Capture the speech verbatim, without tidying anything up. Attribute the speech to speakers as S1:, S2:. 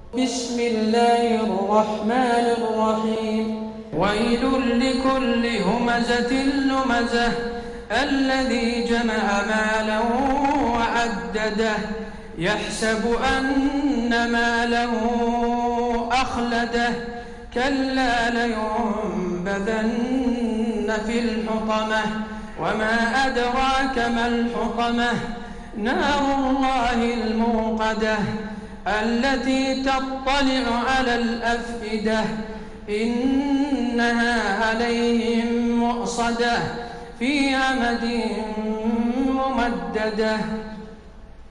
S1: بسم الله الرحمن الرحيم ويل لكل همزة لمزة الذي جمع مالا وعدده يحسب أن ماله أخلده كلا لينبذن في الحطمة وما أدراك ما الحطمة نار الله الموقدة التي تطلع على الأفئدة إنها عليهم مؤصدة في أمد ممددة.